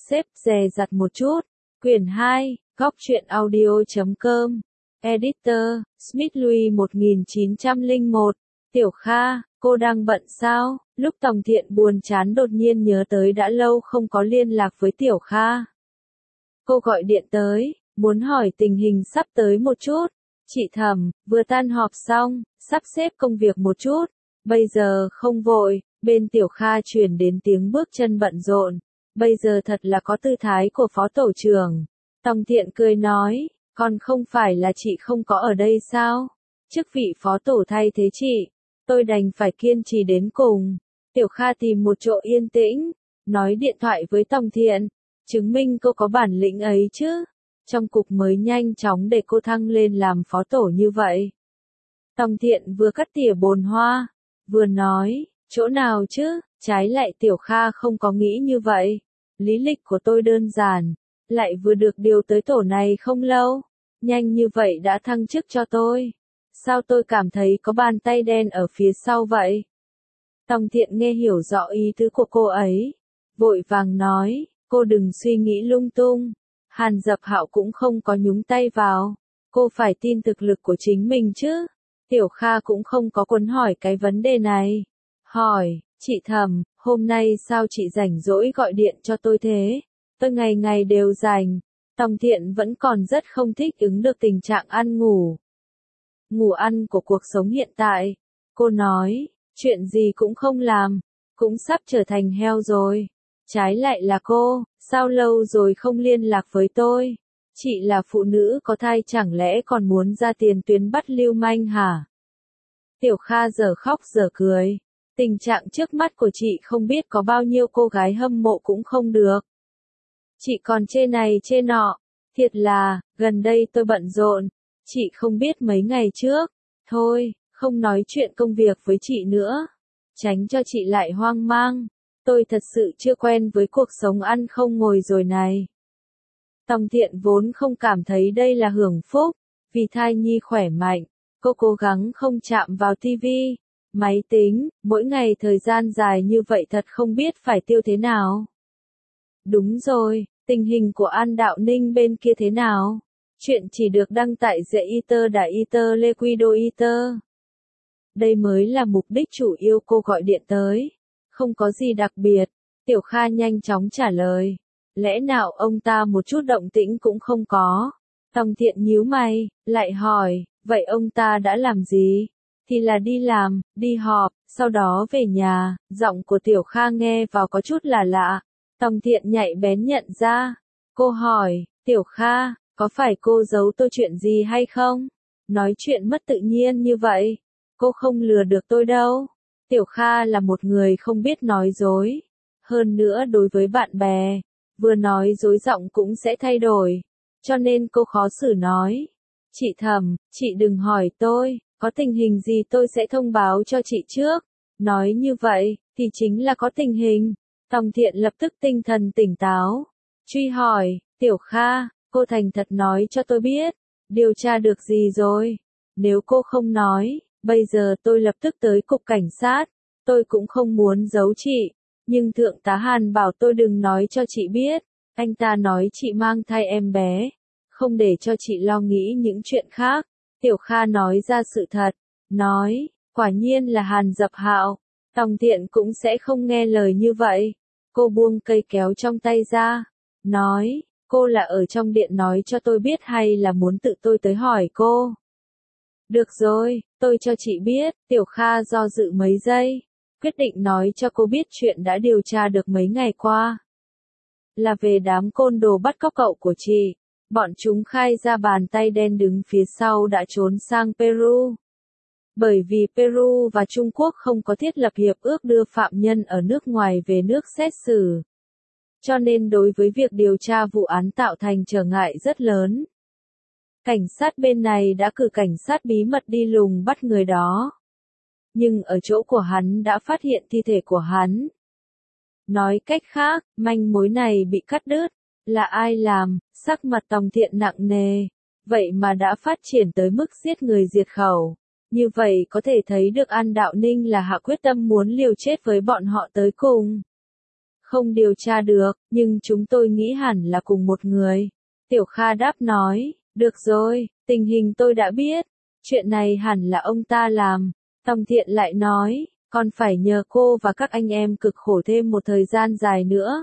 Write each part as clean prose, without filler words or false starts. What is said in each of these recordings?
xếp dè dặt một chút. Quyển 2, Góc truyện audio.com. Editor, Smith Louis 1901. Tiểu Kha, cô đang bận sao? Lúc Tòng Thiện buồn chán đột nhiên nhớ tới đã lâu không có liên lạc với Tiểu Kha. Cô gọi điện tới, muốn hỏi tình hình sắp tới một chút. Chị Thẩm, vừa tan họp xong, sắp xếp công việc một chút. Bây giờ không vội, bên Tiểu Kha truyền đến tiếng bước chân bận rộn. Bây giờ thật là có tư thái của phó tổ trưởng. Tòng Thiện cười nói, còn không phải là chị không có ở đây sao? Chức vị phó tổ thay thế chị, tôi đành phải kiên trì đến cùng. Tiểu Kha tìm một chỗ yên tĩnh, nói điện thoại với Tòng Thiện, chứng minh cô có bản lĩnh ấy chứ. Trong cục mới nhanh chóng để cô thăng lên làm phó tổ như vậy. Tòng Thiện vừa cắt tỉa bồn hoa, vừa nói, chỗ nào chứ, trái lại Tiểu Kha không có nghĩ như vậy. Lý lịch của tôi đơn giản, lại vừa được điều tới tổ này không lâu, nhanh như vậy đã thăng chức cho tôi. Sao tôi cảm thấy có bàn tay đen ở phía sau vậy? Tòng Thiện nghe hiểu rõ ý tứ của cô ấy, vội vàng nói, cô đừng suy nghĩ lung tung. Hàn Dập Hạo cũng không có nhúng tay vào, cô phải tin thực lực của chính mình chứ. Tiểu Kha cũng không có cuốn hỏi cái vấn đề này. Hỏi, chị Thẩm, hôm nay sao chị rảnh rỗi gọi điện cho tôi thế? Tôi ngày ngày đều rảnh. Tòng Thiện vẫn còn rất không thích ứng được tình trạng ăn ngủ. Ngủ ăn của cuộc sống hiện tại. Cô nói, chuyện gì cũng không làm, cũng sắp trở thành heo rồi. Trái lại là cô, sao lâu rồi không liên lạc với tôi? Chị là phụ nữ có thai chẳng lẽ còn muốn ra tiền tuyến bắt lưu manh hả? Tiểu Kha giờ khóc giờ cười. Tình trạng trước mắt của chị không biết có bao nhiêu cô gái hâm mộ cũng không được. Chị còn chê này chê nọ. Thiệt là, gần đây tôi bận rộn. Chị không biết mấy ngày trước. Thôi, không nói chuyện công việc với chị nữa. Tránh cho chị lại hoang mang. Tôi thật sự chưa quen với cuộc sống ăn không ngồi rồi này. Tòng Thiện vốn không cảm thấy đây là hưởng phúc. Vì thai nhi khỏe mạnh, cô cố gắng không chạm vào tivi, máy tính, mỗi ngày thời gian dài như vậy thật không biết phải tiêu thế nào. Đúng rồi, tình hình của An Đạo Ninh bên kia thế nào? Chuyện chỉ được đăng tại The Eater Đại Eater Liquido Eater. Đây mới là mục đích chủ yếu cô gọi điện tới. Không có gì đặc biệt. Tiểu Kha nhanh chóng trả lời. Lẽ nào ông ta một chút động tĩnh cũng không có? Tòng Thiện nhíu mày, lại hỏi, vậy ông ta đã làm gì? Thì là đi làm, đi họp, sau đó về nhà. Giọng của Tiểu Kha nghe vào có chút là lạ. Tòng Thiện nhạy bén nhận ra. Cô hỏi, Tiểu Kha, có phải cô giấu tôi chuyện gì hay không? Nói chuyện mất tự nhiên như vậy. Cô không lừa được tôi đâu. Tiểu Kha là một người không biết nói dối. Hơn nữa đối với bạn bè, vừa nói dối giọng cũng sẽ thay đổi. Cho nên cô khó xử nói. Chị Thẩm, chị đừng hỏi tôi, có tình hình gì tôi sẽ thông báo cho chị trước. Nói như vậy, thì chính là có tình hình. Tòng Thiện lập tức tinh thần tỉnh táo. Truy hỏi, Tiểu Kha, cô thành thật nói cho tôi biết. Điều tra được gì rồi? Nếu cô không nói, bây giờ tôi lập tức tới cục cảnh sát. Tôi cũng không muốn giấu chị. Nhưng Thượng tá Hàn bảo tôi đừng nói cho chị biết. Anh ta nói chị mang thai em bé. Không để cho chị lo nghĩ những chuyện khác. Tiểu Kha nói ra sự thật. Nói, quả nhiên là Hàn Dập Hạo. Tòng Thiện cũng sẽ không nghe lời như vậy. Cô buông cây kéo trong tay ra. Nói, cô là ở trong điện nói cho tôi biết hay là muốn tự tôi tới hỏi cô? Được rồi, tôi cho chị biết. Tiểu Kha do dự mấy giây. Quyết định nói cho cô biết chuyện đã điều tra được mấy ngày qua. Là về đám côn đồ bắt cóc cậu của chị. Bọn chúng khai ra bàn tay đen đứng phía sau đã trốn sang Peru. Bởi vì Peru và Trung Quốc không có thiết lập hiệp ước đưa phạm nhân ở nước ngoài về nước xét xử. Cho nên đối với việc điều tra vụ án tạo thành trở ngại rất lớn. Cảnh sát bên này đã cử cảnh sát bí mật đi lùng bắt người đó. Nhưng ở chỗ của hắn đã phát hiện thi thể của hắn. Nói cách khác, manh mối này bị cắt đứt. Là ai làm? Sắc mặt Tòng Thiện nặng nề. Vậy mà đã phát triển tới mức giết người diệt khẩu. Như vậy có thể thấy được An Đạo Ninh là hạ quyết tâm muốn liều chết với bọn họ tới cùng. không điều tra được, nhưng chúng tôi nghĩ hẳn là cùng một người. Tiểu Kha đáp nói, được rồi, tình hình tôi đã biết, chuyện này hẳn là ông ta làm. Tòng Thiện lại nói, còn phải nhờ cô và các anh em cực khổ thêm một thời gian dài nữa.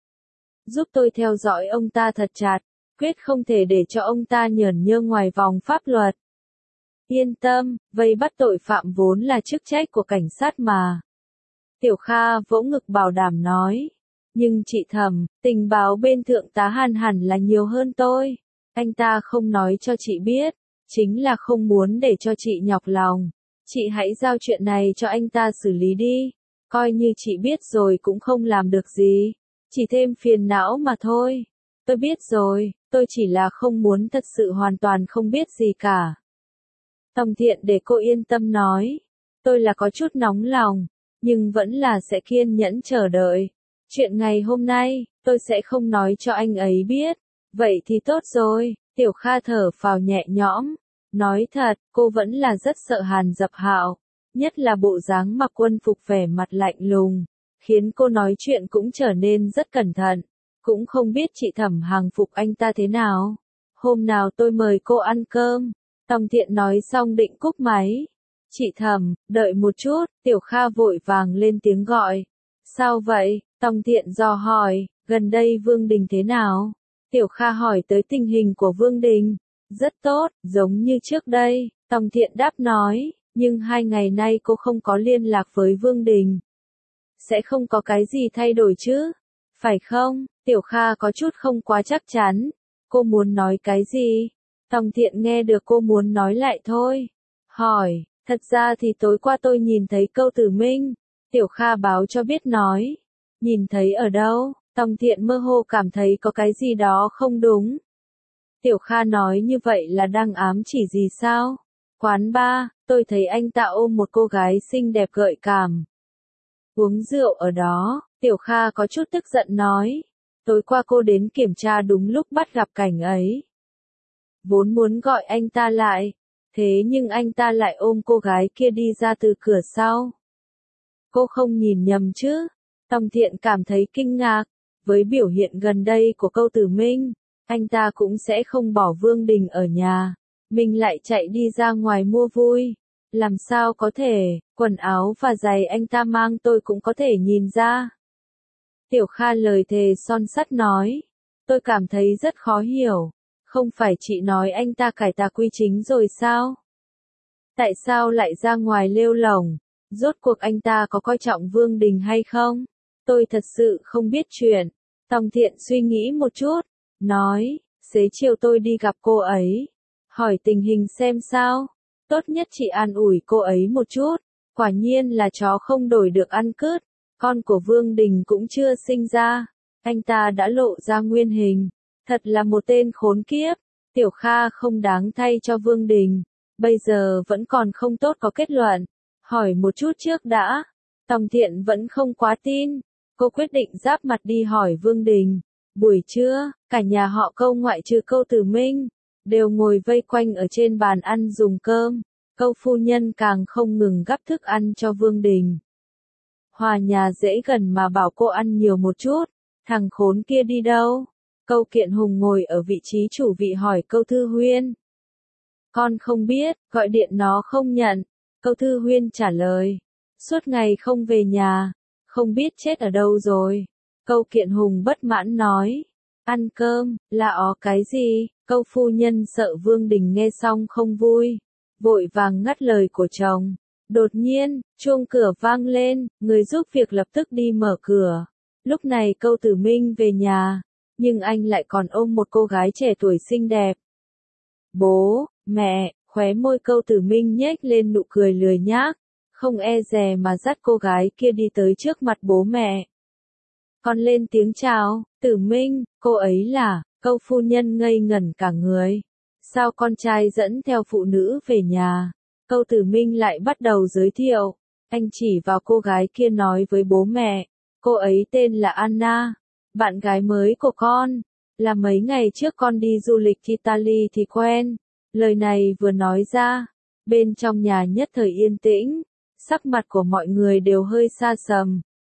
Giúp tôi theo dõi ông ta thật chặt, quyết không thể để cho ông ta nhởn nhơ ngoài vòng pháp luật. Yên tâm, vây bắt tội phạm vốn là chức trách của cảnh sát mà. Tiểu Kha vỗ ngực bảo đảm nói. Nhưng chị Thẩm, tình báo bên thượng tá Hàn hẳn là nhiều hơn tôi. Anh ta không nói cho chị biết, chính là không muốn để cho chị nhọc lòng. Chị hãy giao chuyện này cho anh ta xử lý đi. Coi như chị biết rồi cũng không làm được gì. Chỉ thêm phiền não mà thôi. Tôi biết rồi, tôi chỉ là không muốn thật sự hoàn toàn không biết gì cả. Tòng Thiện để cô yên tâm nói. Tôi là có chút nóng lòng, nhưng vẫn là sẽ kiên nhẫn chờ đợi. Chuyện ngày hôm nay, tôi sẽ không nói cho anh ấy biết. Vậy thì tốt rồi, Tiểu Kha thở phào nhẹ nhõm. Nói thật, cô vẫn là rất sợ Hàn Dập Hạo. Nhất là bộ dáng mặc quân phục vẻ mặt lạnh lùng. Khiến cô nói chuyện cũng trở nên rất cẩn thận. Cũng không biết chị Thẩm hàng phục anh ta thế nào. Hôm nào tôi mời cô ăn cơm. Tòng Thiện nói xong định cúp máy. Chị Thẩm, đợi một chút, Tiểu Kha vội vàng lên tiếng gọi. Sao vậy? Tòng Thiện dò hỏi, gần đây Vương Đình thế nào? Tiểu Kha hỏi tới tình hình của Vương Đình. Rất tốt, giống như trước đây, Tòng Thiện đáp nói, nhưng 2 ngày nay cô không có liên lạc với Vương Đình. Sẽ không có cái gì thay đổi chứ? Phải không? Tiểu Kha có chút không quá chắc chắn. Cô muốn nói cái gì? Tòng Thiện nghe được cô muốn nói lại thôi. Hỏi, thật ra thì tối qua tôi nhìn thấy Câu Tử Minh. Tiểu Kha báo cho biết nói. Nhìn thấy ở đâu? Tòng Thiện mơ hồ cảm thấy có cái gì đó không đúng. Tiểu Kha nói như vậy là đang ám chỉ gì sao? Quán bar, tôi thấy anh ta ôm một cô gái xinh đẹp gợi cảm. Uống rượu ở đó, Tiểu Kha có chút tức giận nói. Tối qua cô đến kiểm tra đúng lúc bắt gặp cảnh ấy. Vốn muốn gọi anh ta lại, thế nhưng anh ta lại ôm cô gái kia đi ra từ cửa sau. Cô không nhìn nhầm chứ? Tòng Thiện cảm thấy kinh ngạc, với biểu hiện gần đây của Câu Tử Minh, anh ta cũng sẽ không bỏ Vương Đình ở nhà, mình lại chạy đi ra ngoài mua vui. Làm sao có thể, quần áo và giày anh ta mang tôi cũng có thể nhìn ra. Tiểu Kha lời thề son sắt nói, tôi cảm thấy rất khó hiểu, không phải chị nói anh ta cải tà quy chính rồi sao? Tại sao lại ra ngoài lêu lổng? Rốt cuộc anh ta có coi trọng Vương Đình hay không? Tôi thật sự không biết chuyện. Tòng Thiện suy nghĩ một chút, nói, xế chiều tôi đi gặp cô ấy, hỏi tình hình xem sao. Tốt nhất chị an ủi cô ấy một chút, quả nhiên là chó không đổi được ăn cứt, con của Vương Đình cũng chưa sinh ra, anh ta đã lộ ra nguyên hình, thật là một tên khốn kiếp. Tiểu Kha không đáng thay cho Vương Đình, bây giờ vẫn còn không tốt có kết luận, hỏi một chút trước đã. Tòng Thiện vẫn không quá tin, cô quyết định giáp mặt đi hỏi Vương Đình. Buổi trưa, cả nhà họ Câu ngoại trừ Câu Tử Minh, đều ngồi vây quanh ở trên bàn ăn dùng cơm. Câu phu nhân càng không ngừng gắp thức ăn cho Vương Đình. Hòa nhà dễ gần mà bảo cô ăn nhiều một chút, thằng khốn kia đi đâu? Câu Kiện Hùng ngồi ở vị trí chủ vị hỏi Câu Thư Huyên. Con không biết, gọi điện nó không nhận. Câu Thư Huyên trả lời. Suốt ngày không về nhà, không biết chết ở đâu rồi. Câu Kiện Hùng bất mãn nói. Ăn cơm, là cái gì? Câu phu nhân sợ Vương Đình nghe xong không vui, vội vàng ngắt lời của chồng. Đột nhiên, chuông cửa vang lên, người giúp việc lập tức đi mở cửa. Lúc này Câu Tử Minh về nhà, nhưng anh lại còn ôm một cô gái trẻ tuổi xinh đẹp. Bố, mẹ, khóe môi Câu Tử Minh nhếch lên nụ cười lười nhác, không e dè mà dắt cô gái kia đi tới trước mặt bố mẹ. Còn lên tiếng chào, Tử Minh, cô ấy là, Câu phu nhân ngây ngẩn cả người. Sao con trai dẫn theo phụ nữ về nhà? Câu Tử Minh lại bắt đầu giới thiệu. Anh chỉ vào cô gái kia nói với bố mẹ. Cô ấy tên là Anna, bạn gái mới của con. Là mấy ngày trước con đi du lịch Italy thì quen. Lời này vừa nói ra, bên trong nhà nhất thời yên tĩnh. Sắc mặt của mọi người đều hơi xa sầm.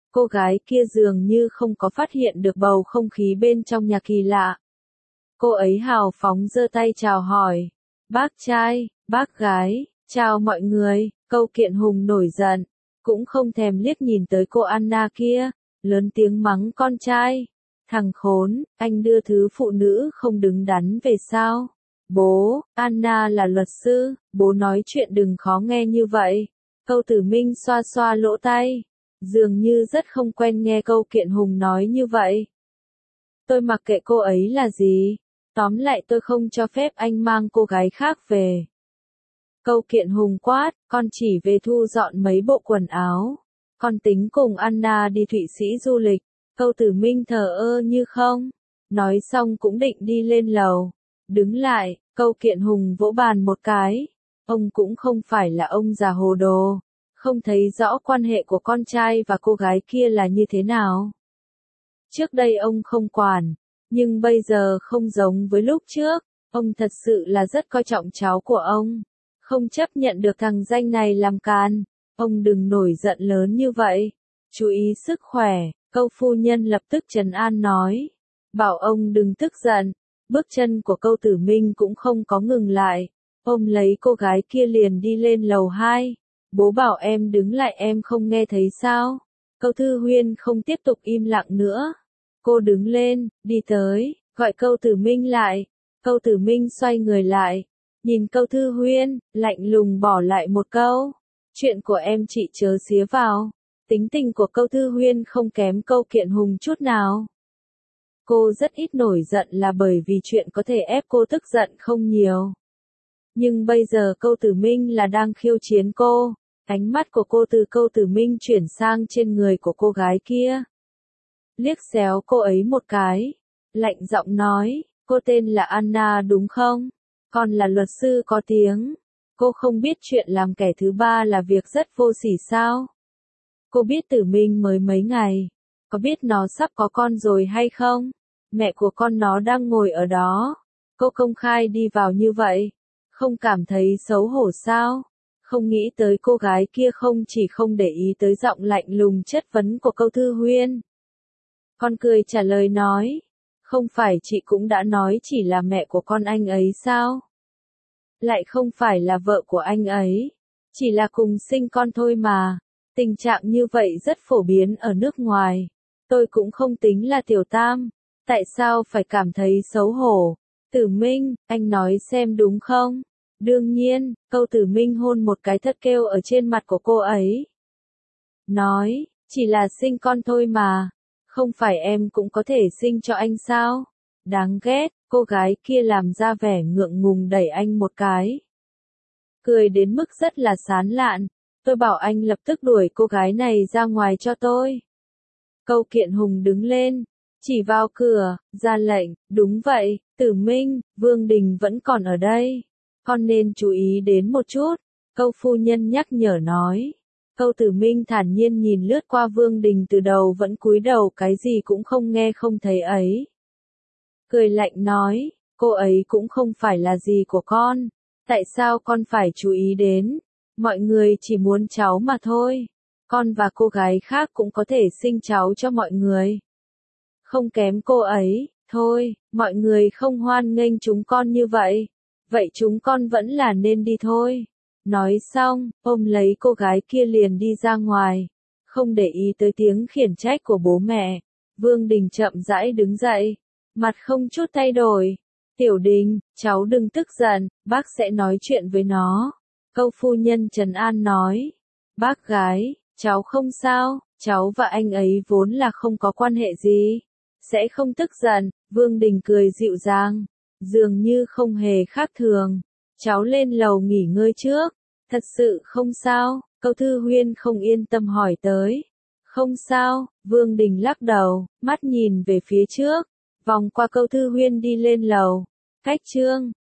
Cô gái kia dường như không có phát hiện được bầu không khí bên trong nhà kỳ lạ. Cô ấy hào phóng giơ tay chào hỏi. Bác trai, bác gái, chào mọi người. Câu Kiện Hùng nổi giận, cũng không thèm liếc nhìn tới cô Anna kia, lớn tiếng mắng con trai. Thằng khốn, anh đưa thứ phụ nữ không đứng đắn về sao? Bố, Anna là luật sư, bố nói chuyện đừng khó nghe như vậy. Câu Tử Minh xoa xoa lỗ tai, dường như rất không quen nghe Câu Kiện Hùng nói như vậy. Tôi mặc kệ cô ấy là gì, tóm lại tôi không cho phép anh mang cô gái khác về. Câu Kiện Hùng quát, con chỉ về thu dọn mấy bộ quần áo. Con tính cùng Anna đi Thụy Sĩ du lịch. Câu Tử Minh thờ ơ như không. Nói xong cũng định đi lên lầu. Đứng lại, Câu Kiện Hùng vỗ bàn một cái. Ông cũng không phải là ông già hồ đồ. Không thấy rõ quan hệ của con trai và cô gái kia là như thế nào. Trước đây ông không quản. Nhưng bây giờ không giống với lúc trước. Ông thật sự là rất coi trọng cháu của ông. Không chấp nhận được thằng danh này làm can. Ông đừng nổi giận lớn như vậy. Chú ý sức khỏe. Câu phu nhân lập tức trấn an nói. Bảo ông đừng tức giận. Bước chân của Câu Tử Minh cũng không có ngừng lại. Ôm lấy cô gái kia liền đi lên lầu 2. Bố bảo em đứng lại em không nghe thấy sao? Câu Thư Huyên không tiếp tục im lặng nữa. Cô đứng lên, đi tới, gọi Câu Tử Minh lại. Câu Tử Minh xoay người lại. Nhìn Câu Thư Huyên, lạnh lùng bỏ lại một câu. Chuyện của em chị chớ xía vào. Tính tình của Câu Thư Huyên không kém Câu Kiện Hùng chút nào. Cô rất ít nổi giận là bởi vì chuyện có thể ép cô tức giận không nhiều. Nhưng bây giờ Câu Tử Minh là đang khiêu chiến cô. Ánh mắt của cô từ Câu Tử Minh chuyển sang trên người của cô gái kia. Liếc xéo cô ấy một cái. Lạnh giọng nói, cô tên là Anna đúng không? Còn là luật sư có tiếng. Cô không biết chuyện làm kẻ thứ ba là việc rất vô sỉ sao? Cô biết Tử Minh mới mấy ngày. Có biết nó sắp có con rồi hay không? Mẹ của con nó đang ngồi ở đó. Cô công khai đi vào như vậy. Không cảm thấy xấu hổ sao? Không nghĩ tới cô gái kia không chỉ không để ý tới giọng lạnh lùng chất vấn của Câu Thư Huyên. Con cười trả lời nói. Không phải chị cũng đã nói chỉ là mẹ của con anh ấy sao? Lại không phải là vợ của anh ấy. Chỉ là cùng sinh con thôi mà. Tình trạng như vậy rất phổ biến ở nước ngoài. Tôi cũng không tính là tiểu tam. Tại sao phải cảm thấy xấu hổ? Tử Minh, anh nói xem đúng không? Đương nhiên, Câu Tử Minh hôn một cái thất kêu ở trên mặt của cô ấy. Nói, chỉ là sinh con thôi mà. Không phải em cũng có thể sinh cho anh sao? Đáng ghét, cô gái kia làm ra vẻ ngượng ngùng đẩy anh một cái. Cười đến mức rất là sán lạn. Tôi bảo anh lập tức đuổi cô gái này ra ngoài cho tôi. Câu Kiện Hùng đứng lên, chỉ vào cửa, ra lệnh, đúng vậy, Tử Minh, Vương Đình vẫn còn ở đây. Con nên chú ý đến một chút. Câu phu nhân nhắc nhở nói. Câu Tử Minh thản nhiên nhìn lướt qua Vương Đình từ đầu vẫn cúi đầu cái gì cũng không nghe không thấy ấy. Cười lạnh nói, cô ấy cũng không phải là gì của con. Tại sao con phải chú ý đến? Mọi người chỉ muốn cháu mà thôi. Con và cô gái khác cũng có thể sinh cháu cho mọi người. Không kém cô ấy, thôi, mọi người không hoan nghênh chúng con như vậy. Vậy chúng con vẫn là nên đi thôi. Nói xong, ôm lấy cô gái kia liền đi ra ngoài. Không để ý tới tiếng khiển trách của bố mẹ. Vương Đình chậm rãi đứng dậy. Mặt không chút thay đổi. Tiểu Đình, cháu đừng tức giận, bác sẽ nói chuyện với nó. Câu phu nhân trấn an nói. Bác gái, cháu không sao, cháu và anh ấy vốn là không có quan hệ gì. Sẽ không tức giận, Vương Đình cười dịu dàng. Dường như không hề khác thường. Cháu lên lầu nghỉ ngơi trước. Thật sự không sao, Câu Thư Huyên không yên tâm hỏi tới. Không sao, Vương Đình lắc đầu, mắt nhìn về phía trước. Vòng qua Câu Thư Huyên đi lên lầu. Cách chương